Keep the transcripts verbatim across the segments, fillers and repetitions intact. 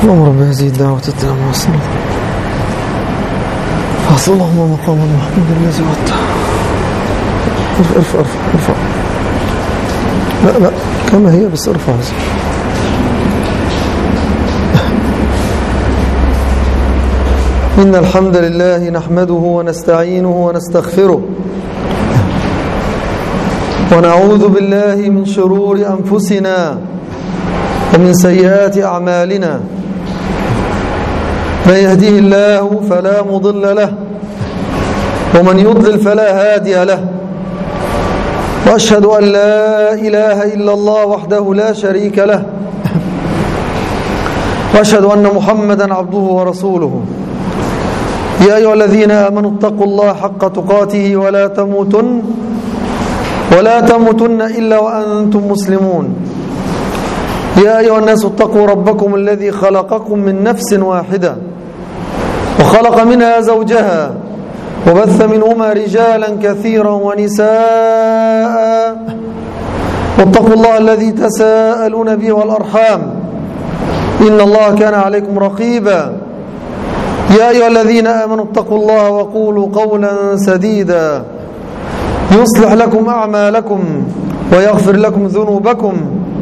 اللهم رب هذه الدعوة التامة والصلاة فاحفظ اللهم مقام المحمود الذي وعدته. ارفع ارفع ارفع لا لا كما هي بس ارفع. إن الحمد لله نحمده ونستعينه ونستغفره ونعوذ بالله من شرور أنفسنا ومن سيئات أعمالنا. من يهديه الله فلا مضل له ومن يضلل فلا هادي له. وأشهد أن لا إله إلا الله وحده لا شريك له وأشهد أن محمدا عبده ورسوله. يا أيها الذين آمنوا اتقوا الله حق تقاته ولا تموتن ولا تموتن إلا وأنتم مسلمون. يا أيها الناس اتقوا ربكم الذي خلقكم من نفس واحدة وخلق منها زوجها وبث منهما رجالا كثيرا ونساء واتقوا الله الذي تساءلون به والأرحام إن الله كان عليكم رقيبا. يا أيها الذين آمنوا اتقوا الله وقولوا قولا سديدا يصلح لكم أعمالكم ويغفر لكم ذنوبكم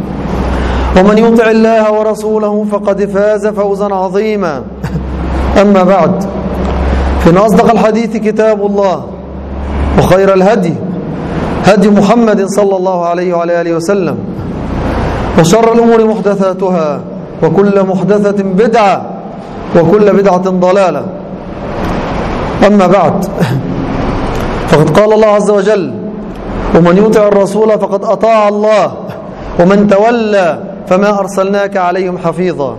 ومن يطع الله ورسوله فقد فاز فوزا عظيما. أما بعد، فإن أصدق الحديث كتاب الله وخير الهدي هدي محمد صلى الله عليه وعلى آله وسلم وشر الأمور محدثاتها وكل محدثة بدعة وكل بدعة ضلالة. أما بعد، فقد قال الله عز وجل: ومن يطع الرسول فقد أطاع الله ومن تولى فما أرسلناك عليهم حفيظا.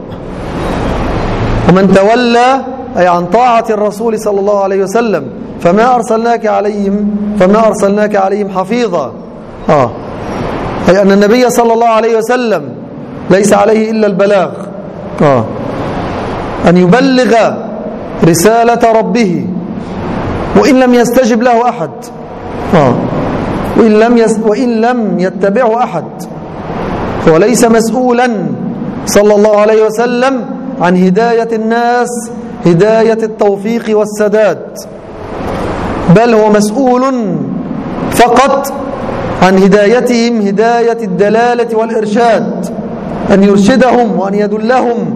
ومن تولى أي عن طاعة الرسول صلى الله عليه وسلم فما أرسلناك عليهم فما أرسلناك عليهم حفيظا. آه. أي أن النبي صلى الله عليه وسلم ليس عليه إلا البلاغ، آه. أن يبلغ رسالة ربه وإن لم يستجب له أحد، آه. وإن لم يس وإن لم يتبعه أحد، وليس مسؤولا صلى الله عليه وسلم عن هداية الناس هداية التوفيق والسداد، بل هو مسؤول فقط عن هدايتهم هداية الدلالة والإرشاد، أن يرشدهم وأن يدلهم،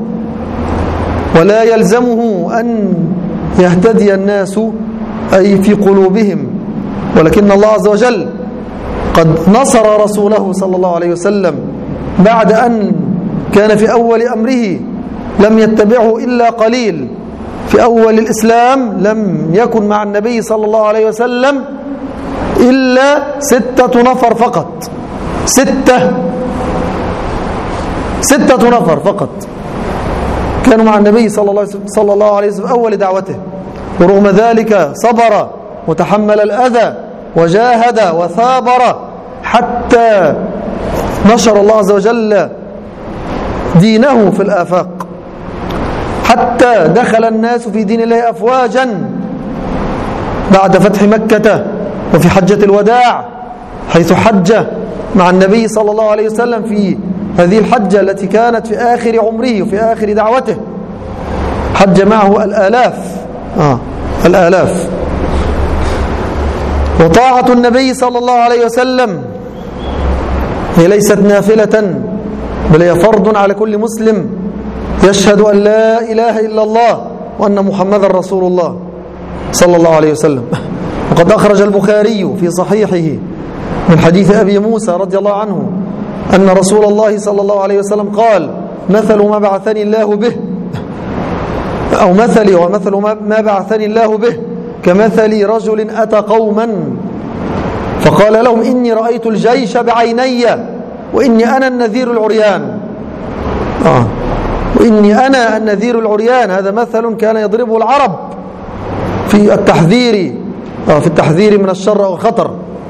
ولا يلزمه أن يهتدي الناس أي في قلوبهم. ولكن الله عز وجل قد نصر رسوله صلى الله عليه وسلم بعد أن كان في أول أمره لم يتبعه إلا قليل. في أول الإسلام لم يكن مع النبي صلى الله عليه وسلم إلا ستة نفر فقط، ستة ستة نفر فقط كانوا مع النبي صلى الله عليه وسلم في أول دعوته، ورغم ذلك صبر وتحمل الأذى وجاهد وثابر حتى نشر الله عز وجل دينه في الآفاق، حتى دخل الناس في دين الله أفواجا بعد فتح مكة وفي حجة الوداع، حيث حج مع النبي صلى الله عليه وسلم في هذه الحجة التي كانت في آخر عمره وفي آخر دعوته، حج معه الآلاف آه الآلاف. وطاعة النبي صلى الله عليه وسلم هي ليست نافلة، بل هي فرض على كل مسلم يشهد أن لا إله إلا الله وأن محمدا رسول الله صلى الله عليه وسلم. وقد أخرج البخاري في صحيحه من حديث أبي موسى رضي الله عنه أن رسول الله صلى الله عليه وسلم قال: مثل ما بعثني الله به أو مثلي ومثل ما بعثني الله به كمثل رجل أتى قوما فقال لهم: إني رأيت الجيش بعيني وإني أنا النذير العريان. آه. وإني أنا النذير العريان، هذا مثل كان يضربه العرب في التحذير آه في التحذير من الشر والخطر.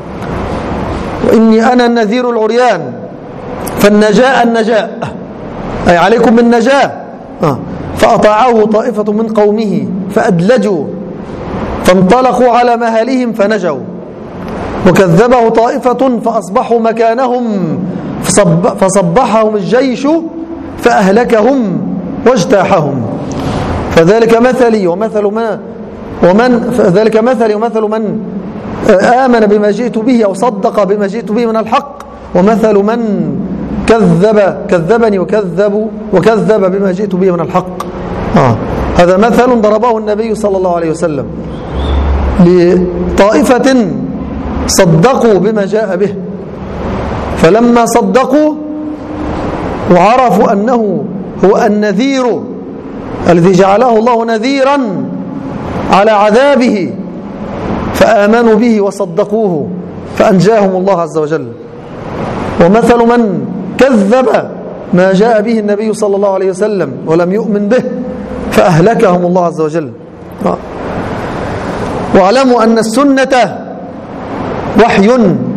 وإني أنا النذير العريان، فالنجاء النجاء أي عليكم بالنجاة. آه. فأطاعه طائفة من قومه فأدلجوا فانطلقوا على مهالهم فنجوا، وكذبه طائفة فأصبحوا مكانهم فصب فصبحهم الجيش فأهلكهم واجتاحهم. فذلك مثلي ومثل ما ومن فذلك مثلي ومثل من آمن بما جئت به أو صدق بما جئت به من الحق، ومثل من كذب كذبني وكذب وكذب بما جئت به من الحق. آه. هذا مثل ضربه النبي صلى الله عليه وسلم لطائفة صدقوا بما جاء به، فلما صدقوا وعرفوا أنه هو النذير الذي جعله الله نذيرا على عذابه فآمنوا به وصدقوه فأنجاهم الله عز وجل. ومثل من كذب ما جاء به النبي صلى الله عليه وسلم ولم يؤمن به فأهلكهم الله عز وجل. واعلموا أن السنة وحي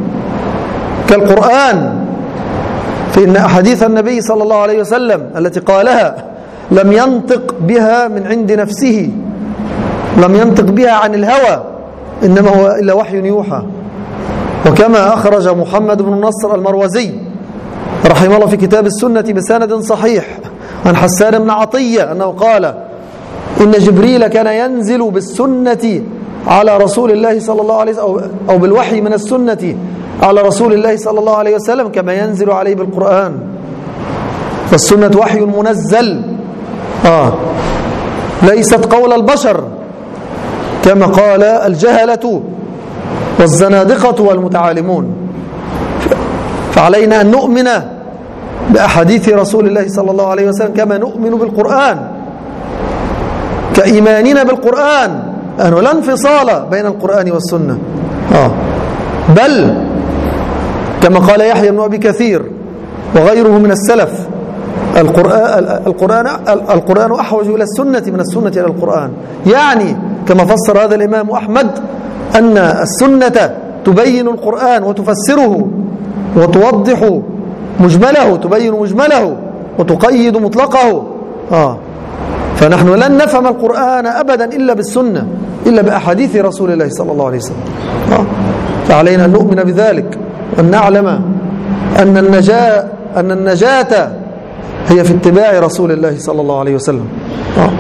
كالقرآن، فإن أحاديث النبي صلى الله عليه وسلم التي قالها لم ينطق بها من عند نفسه، لم ينطق بها عن الهوى، إنما هو إلا وحي يوحى. وكما أخرج محمد بن نصر المروزي رحمه الله في كتاب السنة بسند صحيح عن حسان بن عطية أنه قال إن جبريل كان ينزل بالسنة على رسول الله صلى الله عليه وسلم أو بالوحي من السنة على رسول الله صلى الله عليه وسلم كما ينزل عليه بالقرآن. فالسنة وحي منزل آه ليست قول البشر كما قال الجهلة والزنادقة والمتعالمون. فعلينا أن نؤمن بأحاديث رسول الله صلى الله عليه وسلم كما نؤمن بالقرآن، كإيماننا بالقرآن أنه لا انفصال بين القرآن والسنة. آه. بل كما قال يحيى بن أبي كثير وغيره من السلف القرآن, القرآن, القرآن أحوج إلى السنة من السنة إلى القرآن. يعني كما فسر هذا الإمام أحمد أن السنة تبين القرآن وتفسره وتوضح مجمله، تبين مجمله وتقيد مطلقه. آه. فنحن لن نفهم القرآن أبدا إلا بالسنة، إلا بأحاديث رسول الله صلى الله عليه وسلم. آه. فعلينا أن نؤمن بذلك وأن نعلم أن النجاة أن النجاة هي في اتباع رسول الله صلى الله عليه وسلم. آه.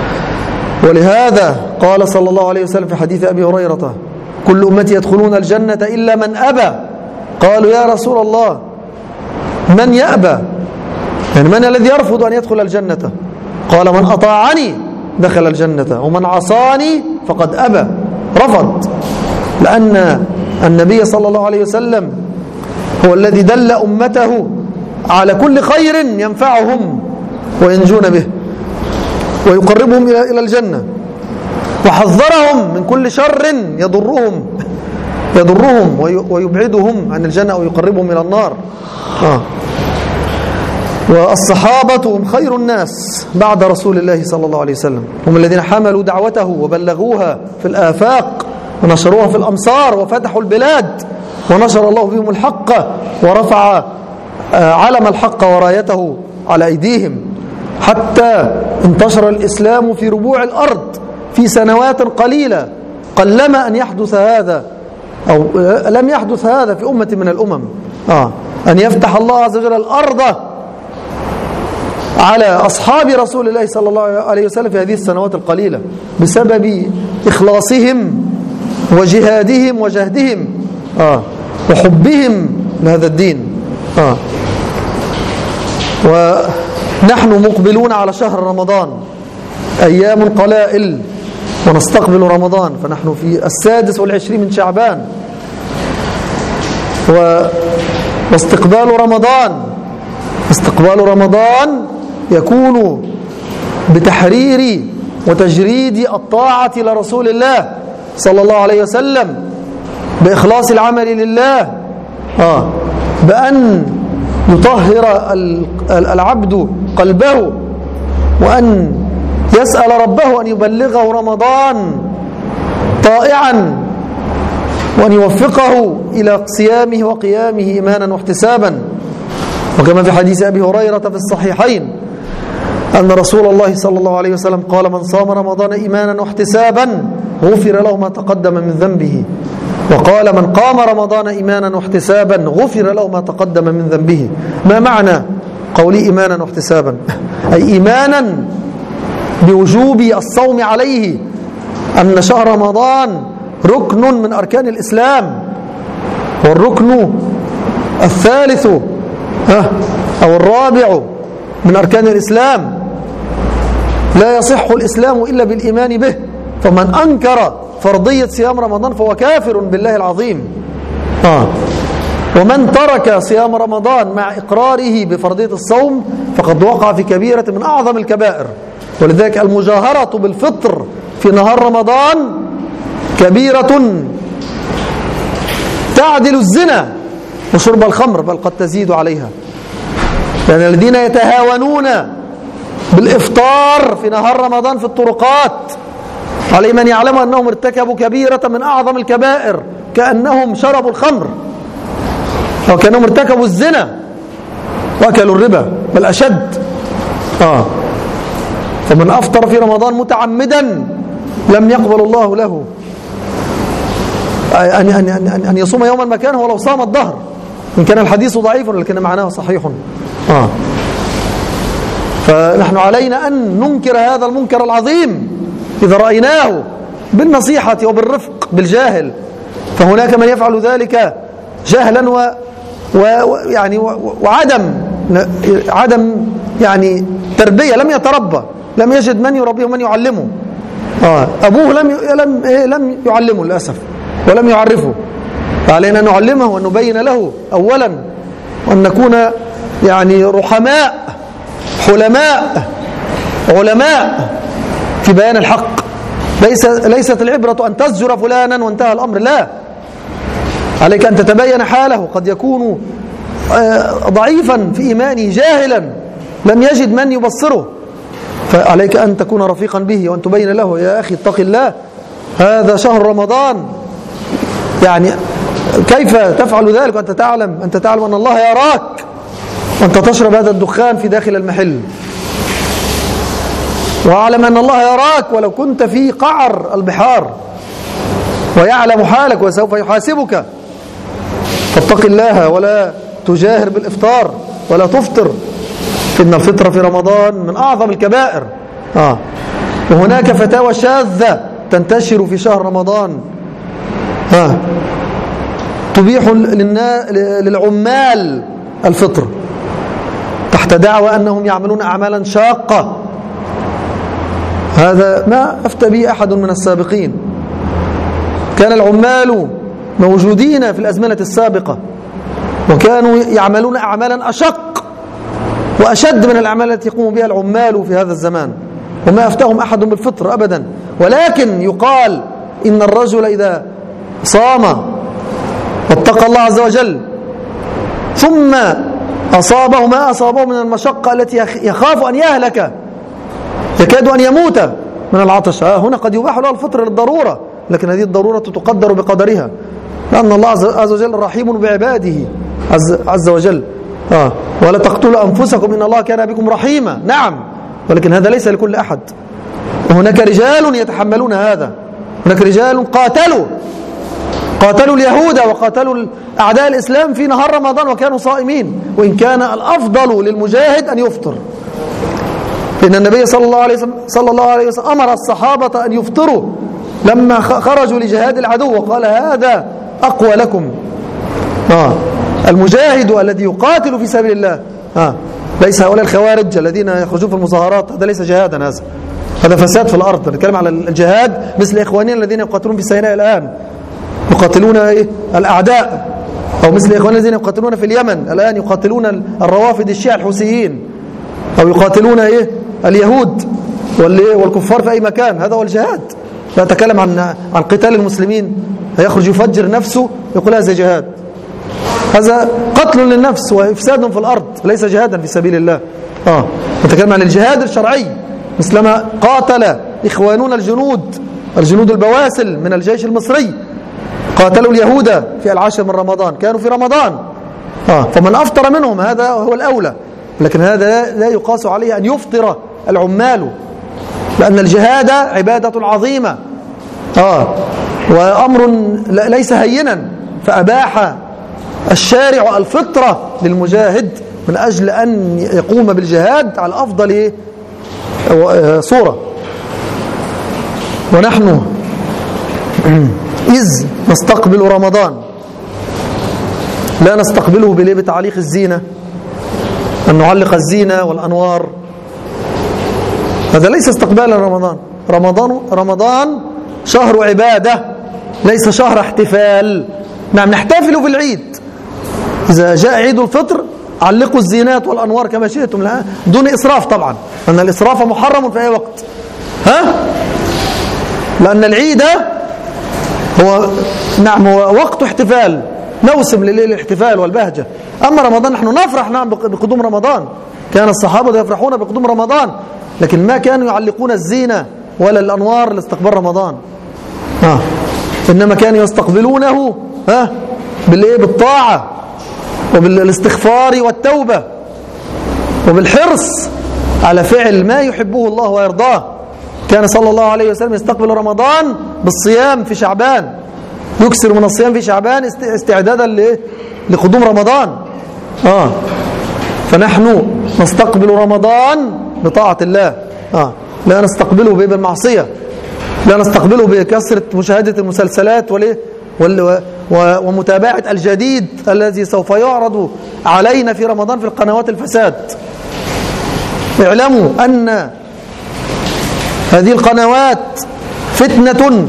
ولهذا قال صلى الله عليه وسلم في حديث أبي هريرة كل أمتي يدخلون الجنة إلا من أبى. قالوا يا رسول الله من يأبى؟ يعني من الذي يرفض أن يدخل الجنة؟ قال من أطاعني دخل الجنة ومن عصاني فقد أبى، رفض. لأن النبي صلى الله عليه وسلم هو الذي دل أمته على كل خير ينفعهم وينجون به ويقربهم إلى الجنة، وحذرهم من كل شر يضرهم يضرهم ويبعدهم عن الجنة أو يقربهم إلى النار. آه. والصحابة هم خير الناس بعد رسول الله صلى الله عليه وسلم، هم الذين حملوا دعوته وبلغوها في الآفاق ونشروها في الأمصار وفتحوا البلاد ونشر الله بهم الحق ورفع علم الحق ورايته على أيديهم حتى انتشر الإسلام في ربوع الأرض في سنوات قليلة. قلما أن يحدث هذا أو لم يحدث هذا في أمة من الأمم، آه. أن يفتح الله عز وجل الأرض على أصحاب رسول الله صلى الله عليه وسلم في هذه السنوات القليلة بسبب إخلاصهم وجهادهم وجهدهم آه. وحبهم لهذا الدين. آه. ونحن مقبلون على شهر رمضان، أيام قلائل ونستقبل رمضان، فنحن في السادس والعشرين من شعبان. واستقبال رمضان استقبال رمضان يكون بتحرير وتجريد الطاعة لرسول الله صلى الله عليه وسلم، بإخلاص العمل لله، آه. بأن يطهر العبد قلبه وأن يسأل ربه أن يبلغه رمضان طائعا وأن يوفقه إلى صيامه وقيامه إيمانا واحتسابا. وكما في حديث أبي هريرة في الصحيحين أن رسول الله صلى الله عليه وسلم قال من صام رمضان إيمانا واحتسابا غفر له ما تقدم من ذنبه، وقال من قام رمضان إيمانا واحتسابا غفر له ما تقدم من ذنبه. ما معنى قولي إيمانا واحتسابا، أي إيمانا بوجوب الصوم عليه، أن شهر رمضان ركن من أركان الإسلام، والركن الثالث أو الرابع من أركان الإسلام، لا يصح الإسلام إلا بالإيمان به، فمن أنكر فرضية صيام رمضان فهو كافر بالله العظيم. آه. ومن ترك صيام رمضان مع إقراره بفرضية الصوم فقد وقع في كبيرة من أعظم الكبائر. ولذلك المجاهرة بالفطر في نهار رمضان كبيرة تعدل الزنا وشرب الخمر، بل قد تزيد عليها. لأن يعني الذين يتهاونون بالإفطار في نهار رمضان في الطرقات على من يعلم أنهم ارتكبوا كبيرة من أعظم الكبائر، كأنهم شربوا الخمر أو كأنهم ارتكبوا الزنا وأكلوا الربا، بل أشد. آه. فمن أفطر في رمضان متعمدا لم يقبل الله له أن, أن, أن, أن يصوم يوما مكانه ولو صام الظهر، إن كان الحديث ضعيف لكن معناه صحيح. آه. فنحن علينا أن ننكر هذا المنكر العظيم إذا رأيناه بالنصيحة وبالرفق بالجاهل، فهناك من يفعل ذلك جهلا و ويعني وعدم عدم يعني تربية، لم يتربى، لم يجد من يربيه ومن يعلمه. آه. أبوه لم لم لم يعلمه للأسف ولم يعرفه، فعلينا أن نعلمه وأن نبين له أولا، وأن نكون يعني رحماء حلماء علماء في بيان الحق. ليس ليست العبرة أن تزجر فلانا وانتهى الأمر، لا، عليك أن تتبين حاله، قد يكون ضعيفا في إيمانه جاهلا لم يجد من يبصره، فعليك أن تكون رفيقا به وأن تبين له يا أخي اتق الله، هذا شهر رمضان، يعني كيف تفعل ذلك وأنت تعلم أنت تعلم أن الله يراك وأنت تشرب هذا الدخان في داخل المحل، وأعلم أن الله يراك ولو كنت في قعر البحار، ويعلم حالك وسوف يحاسبك. فاتق الله ولا تجاهر بالإفطار ولا تفطر، إن الفطر في رمضان من أعظم الكبائر. آه. وهناك فتاوى شاذة تنتشر في شهر رمضان آه. تبيح للعمال الفطر تحت دعوى أنهم يعملون أعمالا شاقة. هذا ما أفتى به أحد من السابقين. كان العمال موجودين في الأزمنة السابقة وكانوا يعملون أعمالا أشق وأشد من الأعمال التي يقوم بها العمال في هذا الزمان، وما أفتاهم أحد بالفطر أبدا. ولكن يقال إن الرجل إذا صام واتقى الله عز وجل ثم أصابه ما أصابه من المشقة التي يخاف أن يهلك، يكاد أن يموت من العطش، هنا قد يباح له الفطر للضرورة، لكن هذه الضرورة تقدر بقدرها، لأن الله عز وجل رحيم بعباده عز, عز وجل. آه. ولا تقتلوا أنفسكم إن الله كان بكم رحيما، نعم، ولكن هذا ليس لكل أحد. وهناك رجال يتحملون هذا، هناك رجال قاتلوا قاتلوا اليهود وقاتلوا أعداء الإسلام في نهار رمضان وكانوا صائمين، وإن كان الأفضل للمجاهد أن يفطر، لأن النبي صلى الله عليه وسلم, صلى الله عليه وسلم أمر الصحابة أن يفطروا لما خرجوا لجهاد العدو، وقال هذا أقوى لكم. آه. المجاهد الذي يقاتل في سبيل الله، آه. ليس هؤلاء الخوارج الذين يخرجون في المظاهرات، هذا ليس جهادا، هذا هذا فساد في الأرض. نتكلم على الجهاد مثل إخواننا الذين يقاتلون في سيناء الآن، يقاتلون إيه؟ الأعداء، أو مثل إخواننا الذين يقاتلون في اليمن الآن، يقاتلون الروافد الشيعة الحوثيين، أو يقاتلون إيه؟ اليهود والكفار في أي مكان. هذا هو الجهاد. لا أتكلم عن عن قتال المسلمين، يخرج يفجر نفسه يقول هذا جهاد، هذا قتل للنفس وإفساد في الأرض، ليس جهادا في سبيل الله. آه. نتكلم عن الجهاد الشرعي، مثلما قاتل إخوانون الجنود الجنود البواسل من الجيش المصري، قاتلوا اليهود في العاشر من رمضان، كانوا في رمضان. آه. فمن أفطر منهم هذا هو الأولى، لكن هذا لا يقاس عليه أن يفطر العمال، لأن الجهاد عبادة عظيمة، آه. وأمر ليس هينا، فأباح الشارع الفطرة للمجاهد من أجل أن يقوم بالجهاد على أفضل إيه؟ صورة. ونحن إذ نستقبل رمضان لا نستقبله بليه بتعليق الزينة، أن نعلق الزينة والأنوار، هذا ليس استقبالا رمضان. رمضان رمضان شهر عبادة ليس شهر احتفال. نعم نحتفل في العيد، إذا جاء عيد الفطر علقوا الزينات والأنوار كما شئتم دون إسراف طبعا، لأن الإسراف محرم في أي وقت، ها؟ لأن العيد هو نعم هو وقت احتفال، موسم للاحتفال والبهجة. أما رمضان نحن نفرح نعم بقدوم رمضان، كان الصحابة يفرحون بقدوم رمضان، لكن ما كانوا يعلقون الزينة ولا الأنوار لاستقبال رمضان، آه. إنما كانوا يستقبلونه ها بالإيه؟ بالطاعة وبالاستغفار والتوبة وبالحرص على فعل ما يحبه الله ويرضاه. كان صلى الله عليه وسلم يستقبل رمضان بالصيام في شعبان، يكثر من الصيام في شعبان استعدادا لقدوم رمضان. آه. فنحن نستقبل رمضان بطاعة الله، آه. لا نستقبله بالمعصية، لا نستقبله بكثرة مشاهدة المسلسلات ومتابعة الجديد الذي سوف يعرض علينا في رمضان في القنوات الفساد. اعلموا أن هذه القنوات فتنة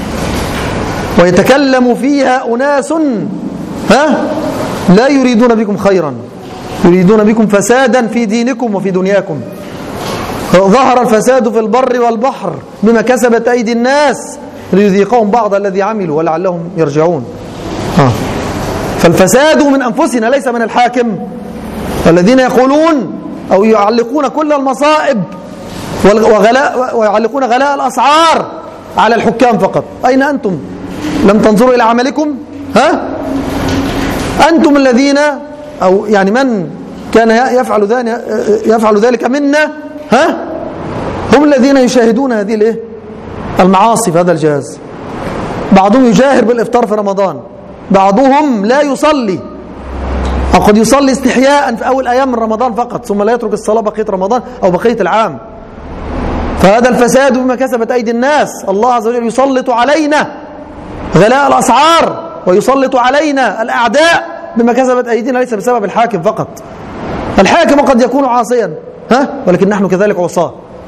ويتكلم فيها أناس ها لا يريدون بكم خيرا، يريدون بكم فسادا في دينكم وفي دنياكم. ظهر الفساد في البر والبحر بما كسبت أيدي الناس ليذيقهم بعض الذي عملوا ولعلهم يرجعون. آه. فالفساد من أنفسنا ليس من الحاكم. الذين يقولون أو يعلقون كل المصائب وغلاء ويعلقون غلاء الأسعار على الحكام فقط. أين أنتم؟ لم تنظروا إلى عملكم؟ ها؟ أنتم الذين أو يعني من كان يفعل ذلك يفعل ذلك منا، ها؟ هم الذين يشاهدون هذه الايه؟ المعاصي في هذا الجهاز. بعضهم يجاهر بالإفطار في رمضان، بعضهم لا يصلي أو قد يصلي استحياء في أول أيام من رمضان فقط، ثم لا يترك الصلاة بقية رمضان أو بقية العام. فهذا الفساد بما كسبت أيدي الناس. الله عز وجل يسلط علينا غلاء الأسعار ويسلط علينا الأعداء بما كسبت أيدينا، ليس بسبب الحاكم فقط. الحاكم قد يكون عاصيا، ها؟ ولكن نحن كذلك عصاة.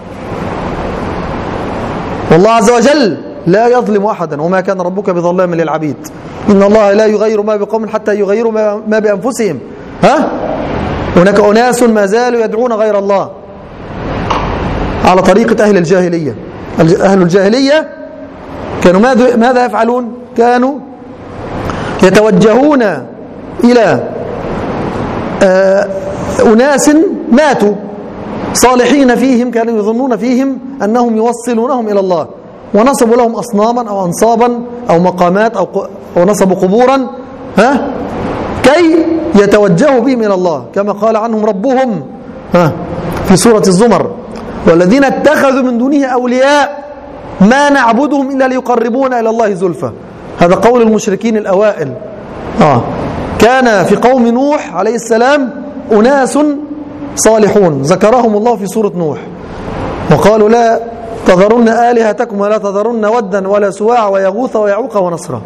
والله عز وجل لا يظلم أحدا وما كان ربك بظلام للعبيد. إن الله لا يغير ما بقوم حتى يغيروا ما بأنفسهم. ها؟ هناك أناس ما زالوا يدعون غير الله على طريقة أهل الجاهلية. أهل الجاهلية كانوا ماذا يفعلون؟ كانوا يتوجهون إلى أناس ماتوا صالحين فيهم، كانوا يظنون فيهم أنهم يوصلونهم إلى الله، ونصبوا لهم أصناما أو أنصابا أو مقامات أو أو نصبوا قبورا، ها، كي يتوجهوا بهم إلى الله، كما قال عنهم ربهم ها في سورة الزمر: والذين اتخذوا من دونه أولياء ما نعبدهم إلا ليقربونا إلى الله زلفى. هذا قول المشركين الأوائل. آه. كان في قوم نوح عليه السلام أناس صالحون ذكرهم الله في سورة نوح، وقالوا: لا تذرن آلهتكم ولا تذرن ودا ولا سواع ويغوث ويعوق ونصرا.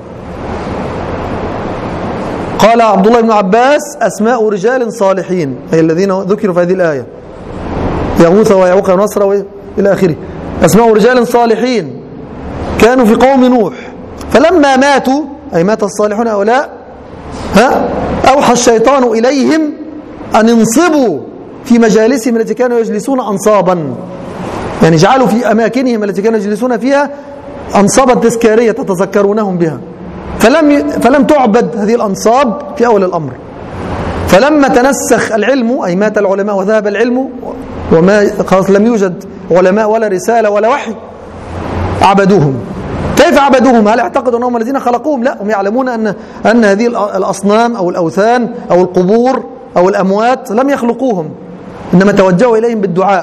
قال عبد الله بن عباس: أسماء رجال صالحين، أي الذين ذكروا في هذه الآية، يغوث ويعوق ونصرا إلى آخره. أسماء رجال صالحين كانوا في قوم نوح، فلما ماتوا أي مات الصالحون هؤلاء، ها، أوحى الشيطان إليهم أن ينصبوا في مجالسهم التي كانوا يجلسون أنصابا، يعني جعلوا في أماكنهم التي كانوا يجلسون فيها أنصابا تذكارية تتذكرونهم بها، فلم فلم تعبد هذه الأنصاب في أول الأمر. فلما تنسخ العلم أي مات العلماء وذهب العلم وما خلاص لم يوجد علماء ولا رسالة ولا وحي، عبدوهم. كيف عبدوهم؟ هل اعتقدوا أنهم الذين خلقوهم؟ لا، هم يعلمون أن أن هذه الأصنام أو الأوثان أو القبور أو الأموات لم يخلقوهم، إنما توجهوا إليهم بالدعاء،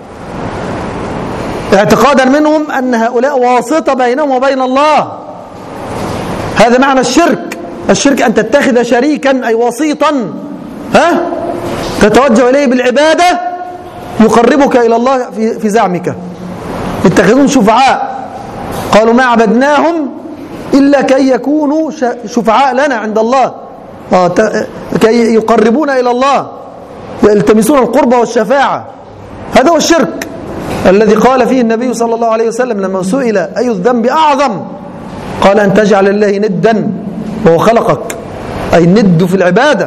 اعتقادا منهم أن هؤلاء واسطة بينهم وبين الله. هذا معنى الشرك. الشرك أن تتخذ شريكا أي وسيطا، ها، تتوجه إليه بالعبادة يقربك إلى الله في, في زعمك. يتخذون شفعاء، قالوا ما عبدناهم إلا كي يكونوا شفعاء لنا عند الله، كي يقربونا إلى الله، يلتمسون القرب والشفاعة. هذا هو الشرك الذي قال فيه النبي صلى الله عليه وسلم لما سئل أي الذنب أعظم، قال أن تجعل الله ندا وهو خلقك، أي الند في العبادة،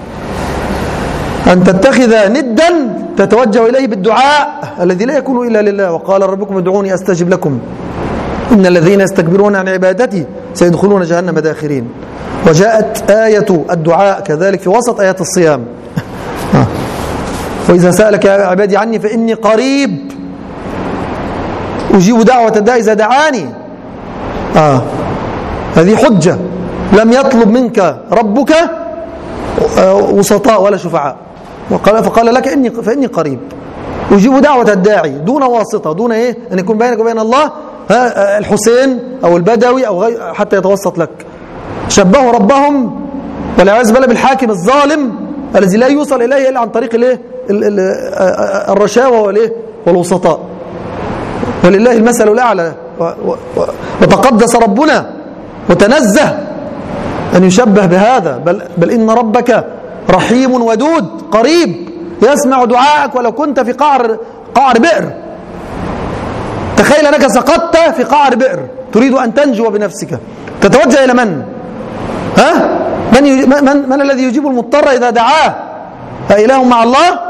أن تتخذ ندا تتوجه إليه بالدعاء الذي لا يكون إلا لله. وقال ربكم ادعوني أستجب لكم إن الذين يستكبرون عن عبادتي سيدخلون جهنم داخرين. وجاءت آية الدعاء كذلك في وسط آيات الصيام. وإذا سألك عبادي عني فإني قريب أجيب دعوة الداعي إذا دعاني. آه. هذه حجة، لم يطلب منك ربك وسطاء ولا شفعاء، وقال فقال لك إني فإني قريب أجيب دعوة الداعي دون واسطة، دون إيه أن يكون بينك وبين الله الحسين أو البدوي أو غير حتى يتوسط لك. شبهوا ربهم والعياذ بالله بالحاكم الظالم الذي لا يوصل إليه إلا عن طريق الايه الرشاوى والايه والوسطاء. ولله المثل الأعلى، وتقدس ربنا وتنزه أن يشبه بهذا، بل, بل إن ربك رحيم ودود قريب يسمع دعاءك ولو كنت في قعر قعر بئر. تخيل أنك سقطت في قعر بئر تريد أن تنجو بنفسك، تتوجه إلى من؟ ها؟ من, من, من الذي يجيب المضطر إذا دعاه؟ أإله مع الله؟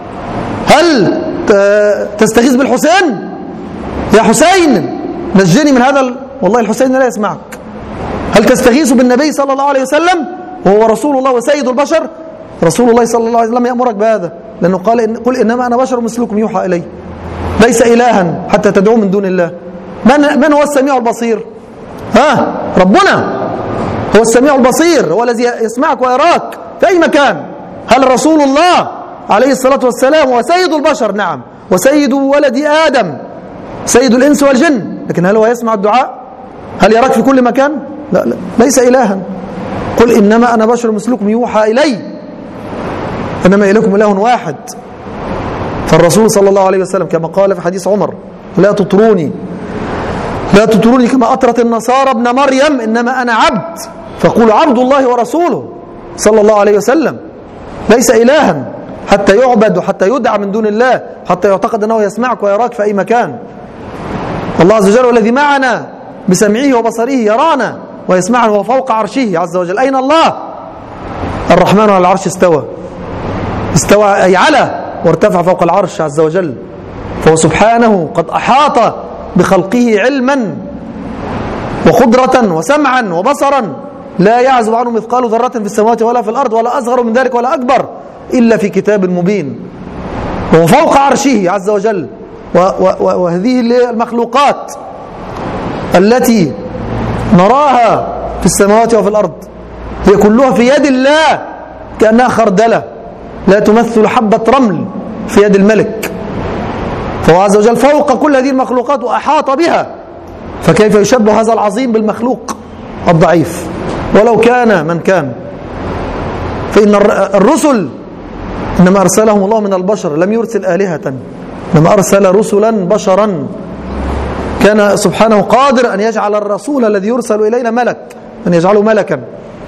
هل تستغيث بالحسين؟ يا حسين نجني من هذا ال... والله الحسين لا يسمعك. هل تستغيث بالنبي صلى الله عليه وسلم وهو رسول الله وسيد البشر؟ رسول الله صلى الله عليه وسلم يأمرك بهذا، لأنه قال إن قل إنما أنا بشر مثلكم يوحى إلي، ليس إلها حتى تدعوه من دون الله. من, من هو السميع البصير؟ ها؟ ربنا هو السميع البصير، هو الذي يسمعك ويراك في أي مكان. هل رسول الله عليه الصلاة والسلام هو سيد البشر؟ نعم، وسيد ولد آدم، سيد الإنس والجن، لكن هل هو يسمع الدعاء؟ هل يراك في كل مكان؟ لا, لا ليس إلها. قل إنما أنا بشر مثلكم يوحى إلي إنما إليكم إله واحد. فالرسول صلى الله عليه وسلم كما قال في حديث عمر لا تطروني لا تطروني كما أطرت النصارى ابن مريم، إنما أنا عبد فقولوا عبد الله ورسوله صلى الله عليه وسلم. ليس إلها حتى يعبد وحتى يدعى من دون الله، حتى يعتقد أنه يسمعك ويراك في أي مكان. الله عز وجل والذي معنا بسمعه وبصره يرانا ويسمعنا وهو فوق عرشه عز وجل. أين الله؟ الرحمن على العرش استوى، استوى أي على وارتفع فوق العرش عز وجل. فهو سبحانه قد أحاط بخلقه علما وقدرة وسمعا وبصرا، لا يعزب عنه مثقال ذرة في السماوات ولا في الأرض ولا أصغر من ذلك ولا أكبر إلا في كتاب مبين. وهو فوق عرشه عز وجل. وهذه المخلوقات التي نراها في السماوات وفي الأرض هي كلها في يد الله كأنها خردلة لا تمثل حبة رمل في يد الملك. فهو عز وجل فوق كل هذه المخلوقات وأحاط بها، فكيف يشبه هذا العظيم بالمخلوق الضعيف ولو كان من كان؟ فإن الرسل إنما أرسلهم الله من البشر، لم يرسل آلهة، إنما أرسل رسلا بشرا. كان سبحانه قادر أن يجعل الرسول الذي يرسل إلينا ملك، أن يجعله ملكا،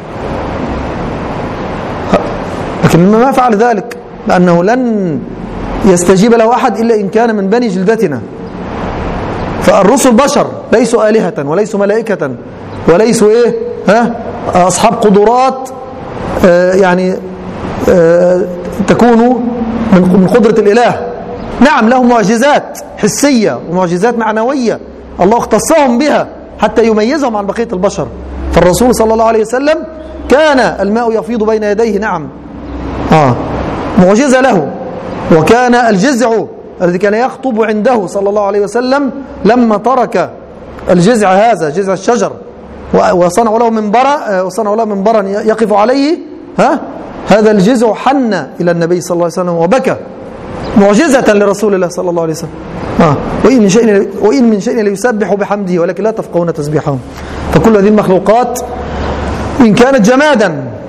لكن ما فعل ذلك، لأنه لن يستجيب له أحد إلا إن كان من بني جلدتنا. فالرسل بشر ليسوا آلهة وليسوا ملائكة وليسوا إيه ها أصحاب قدرات آه يعني آه تكون من قدرة الإله. نعم لهم معجزات حسية ومعجزات معنوية الله اختصهم بها حتى يميزهم عن بقية البشر. فالرسول صلى الله عليه وسلم كان الماء يفيض بين يديه، نعم آه معجزة له. وكان الجزع الذي كان يخطب عنده صلى الله عليه وسلم لما ترك الجزع هذا جزع الشجر وصنعوا له منبرا وصنعوا له منبرا يقف عليه، ها هذا الجزع حن إلى النبي صلى الله عليه وسلم وبكى، معجزة لرسول الله صلى الله عليه وسلم. آه. وإن من شيء وإن من شيء ليسبح بحمده ولكن لا تفقهون تسبيحهم. فكل هذه المخلوقات إن كانت جمادا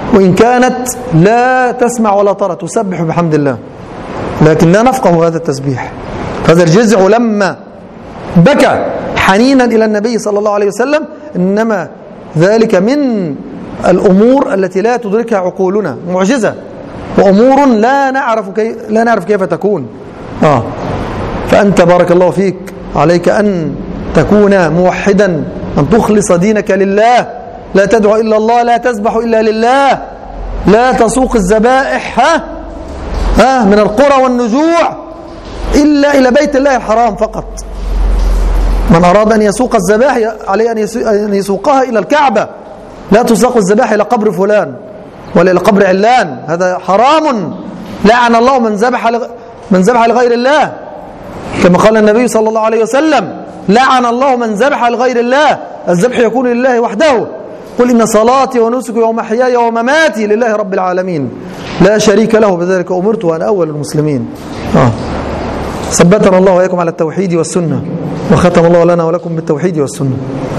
وإن كانت لا تسمع ولا ترى تسبح بحمد الله، لكن لا نفقه هذا التسبيح. هذا الجزع لما بكى حنينا إلى النبي صلى الله عليه وسلم إنما ذلك من الأمور التي لا تدركها عقولنا، معجزة وأمور لا نعرف كيف لا نعرف كيف تكون. آه فأنت بارك الله فيك عليك أن تكون موحدا، أن تخلص دينك لله، لا تدعو إلا الله، لا تذبح إلا لله، لا تسوق الذبائح ها ها من القرى والنجوع إلا إلى بيت الله الحرام فقط. من أراد أن يسوق الذبائح عليه أن يسوقها إلى الكعبة، لا تساق الذبائح إلى قبر فلان ولا إلى قبر علان، هذا حرام. لعن الله من ذبح من ذبح لغير الله، كما قال النبي صلى الله عليه وسلم: لعن الله من ذبح لغير الله. الذبح يكون لله وحده. قل إن صلاتي ونسكي ومحياي ومماتي لله رب العالمين لا شريك له، بذلك أمرت وأنا أول المسلمين. آه. ثبتنا الله وإياكم على التوحيد والسنة، وختم الله لنا ولكم بالتوحيد والسنة.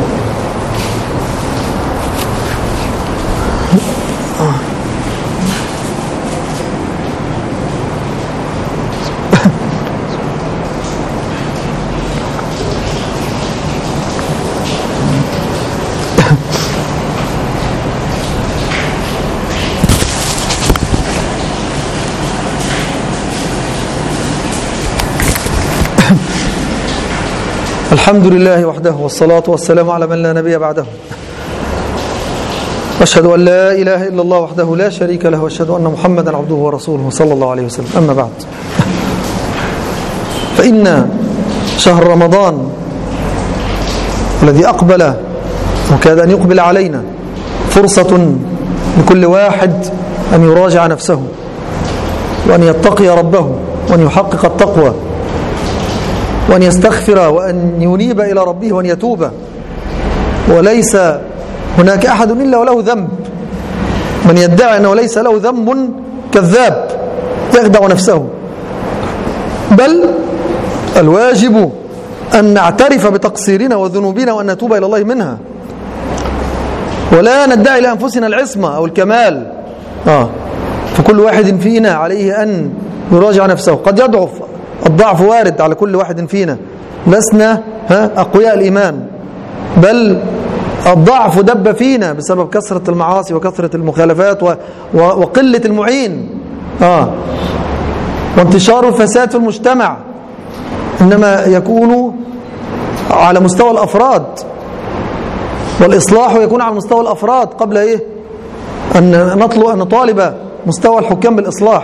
آه. الحمد لله وحده، والصلاة والسلام على من لا نبي بعده. أشهد أن لا إله إلا الله وحده لا شريك له، وأشهد أن محمدا عبده ورسوله صلى الله عليه وسلم. أما بعد، فإن شهر رمضان الذي أقبل وكاد أن يقبل علينا فرصة لكل واحد أن يراجع نفسه، وأن يتقي ربه، وأن يحقق التقوى، وأن يستغفر، وأن ينيب إلى ربه، وأن يتوب. وليس هناك أحد إلا وله ذنب. من يدعي أنه ليس له ذنب كذاب يخدع نفسه. بل الواجب أن نعترف بتقصيرنا وذنوبنا وأن نتوب إلى الله منها، ولا ندعي لأنفسنا العصمة أو الكمال. آه. فكل واحد فينا عليه أن يراجع نفسه. قد يضعف، الضعف وارد على كل واحد فينا، لسنا ها أقوياء الإيمان، بل الضعف دب فينا بسبب كثرة المعاصي وكثرة المخالفات و... و... وقلة المعين آه. وانتشار الفساد في المجتمع. إنما يكون على مستوى الأفراد، والإصلاح يكون على مستوى الأفراد قبل إيه أن نطلب أن نطالب مستوى الحكام بالإصلاح.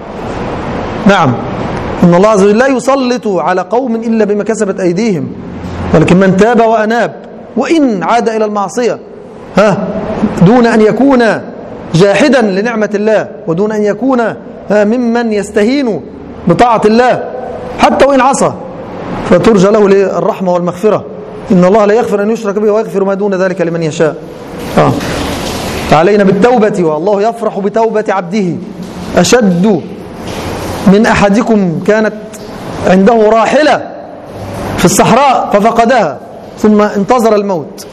نعم، إن الله عز وجل لا يسلط على قوم إلا بما كسبت أيديهم، ولكن من تاب وأناب وإن عاد إلى المعصية ها دون أن يكون جاحدا لنعمة الله، ودون أن يكون ممن يستهين بطاعة الله حتى وإن عصى، فترجى له الرحمة والمغفرة. إن الله لا يغفر أن يشرك به ويغفر ما دون ذلك لمن يشاء. آه. فعلينا بالتوبة، والله يفرح بتوبة عبده أشد من أحدكم كانت عنده راحلة في الصحراء ففقدها، ثم انتظر الموت،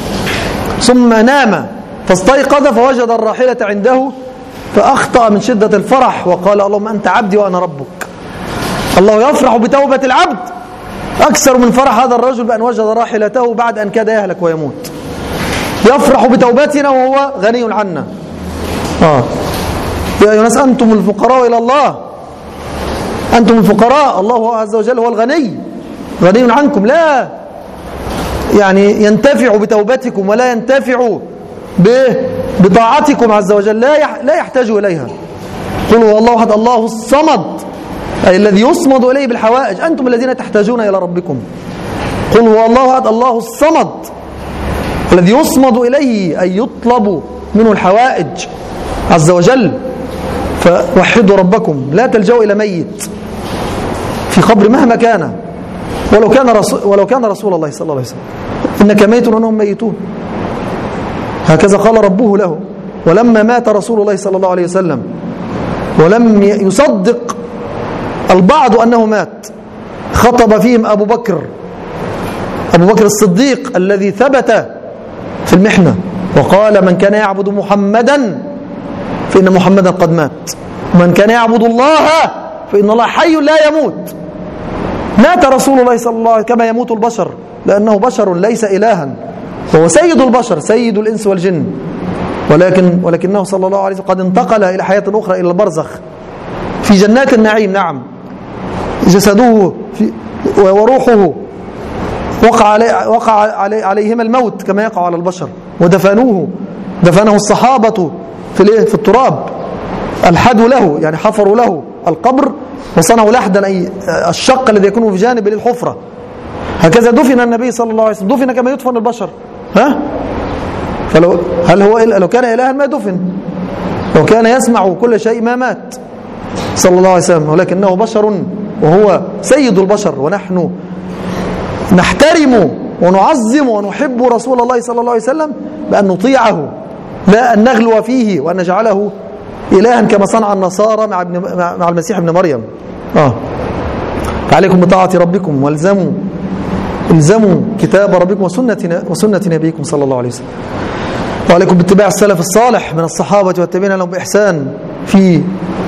ثم نام فاستيقظ فوجد الراحلة عنده، فأخطأ من شدة الفرح وقال: اللهم أنت عبدي وأنا ربك. الله يفرح بتوبة العبد أكثر من فرح هذا الرجل بأن وجد راحلته بعد أن كاد يهلك ويموت. يفرح بتوبتنا وهو غني عنا. آه. يا أيها الناس أنتم الفقراء إلى الله، أنتم الفقراء، الله عز وجل هو الغني، غني عنكم، لا يعني ينتفع بتوبتكم ولا ينتفع بطاعتكم عز وجل، لا لا يحتاج إليها. قل هو الله أحد الله الصمد، أي الذي يصمد إليه بالحوائج. أنتم الذين تحتاجون إلى ربكم. قل هو الله أحد الله الصمد الذي يصمد إليه، أي يطلب منه الحوائج عز وجل. فوحدوا ربكم، لا تلجأوا إلى ميت في قبر مهما كان، ولو كان رسول ولو كان رسول الله صلى الله عليه وسلم. إنك ميت وأنهم ميتون، هكذا قال ربه له. ولما مات رسول الله صلى الله عليه وسلم ولم يصدق البعض أنه مات، خطب فيهم أبو بكر أبو بكر الصديق الذي ثبت في المحنة وقال: من كان يعبد محمدا فإن محمدا قد مات، ومن كان يعبد الله فإن الله حي لا يموت. مات رسول الله صلى الله عليه وسلم كما يموت البشر، لأنه بشر ليس إلها، وهو سيد البشر سيد الإنس والجن، ولكن ولكنه صلى الله عليه وسلم قد انتقل إلى حياة أخرى، إلى البرزخ في جنات النعيم. نعم، جسده في وروحه وقع علي وقع علي عليهما الموت كما يقع على البشر، ودفنوه دفنه الصحابة في في التراب، الحدوا له يعني حفروا له القبر وصنعوا لحدا، أي الشق الذي يكون في جانب للحفرة. هكذا دفن النبي صلى الله عليه وسلم، دفن كما يدفن البشر. ها فلو هل هو لو كان إلها ما دفن، لو كان يسمع كل شيء ما مات صلى الله عليه وسلم، ولكنه بشر وهو سيد البشر، ونحن نحترم ونعظم ونحب رسول الله صلى الله عليه وسلم بأن نطيعه، لا أن نغلو فيه وأن نجعله إلها كما صنع النصارى مع, ابن مع المسيح ابن مريم. آه. فعليكم بطاعة ربكم، والزموا الزموا كتاب ربكم وسنة, وسنة نبيكم صلى الله عليه وسلم، وعليكم باتباع السلف الصالح من الصحابة والتابعين لهم بإحسان في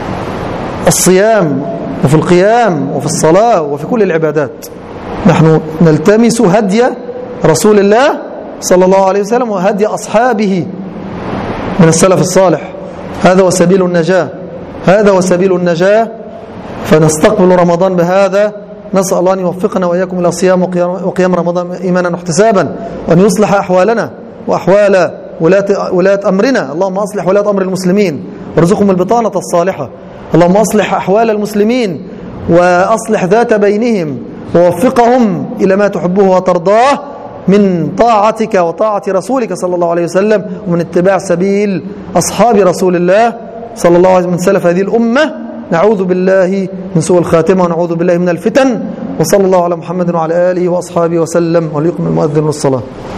الصيام وفي القيام وفي الصلاة وفي كل العبادات. نحن نلتمس هدي رسول الله صلى الله عليه وسلم وهدي أصحابه من السلف الصالح، هذا هو سبيل النجاة، هذا هو سبيل النجاة. فنستقبل رمضان بهذا، نسأل الله أن يوفقنا وإياكم إلى صيام وقيام رمضان إيمانا واحتسابا، وأن يصلح أحوالنا وأحوال ولاة, ولاة أمرنا. اللهم أصلح ولاة أمر المسلمين وارزقهم البطانة الصالحة. اللهم أصلح أحوال المسلمين وأصلح ذات بينهم، ووفقهم إلى ما تحبه وترضاه من طاعتك وطاعة رسولك صلى الله عليه وسلم، ومن اتباع سبيل أصحاب رسول الله صلى الله عليه وسلم من سلف هذه الأمة. نعوذ بالله من سوء الخاتمة، ونعوذ بالله من الفتن. وصلى الله على محمد وعلى آله وأصحابه وسلم، وليكم المؤذن والصلاة.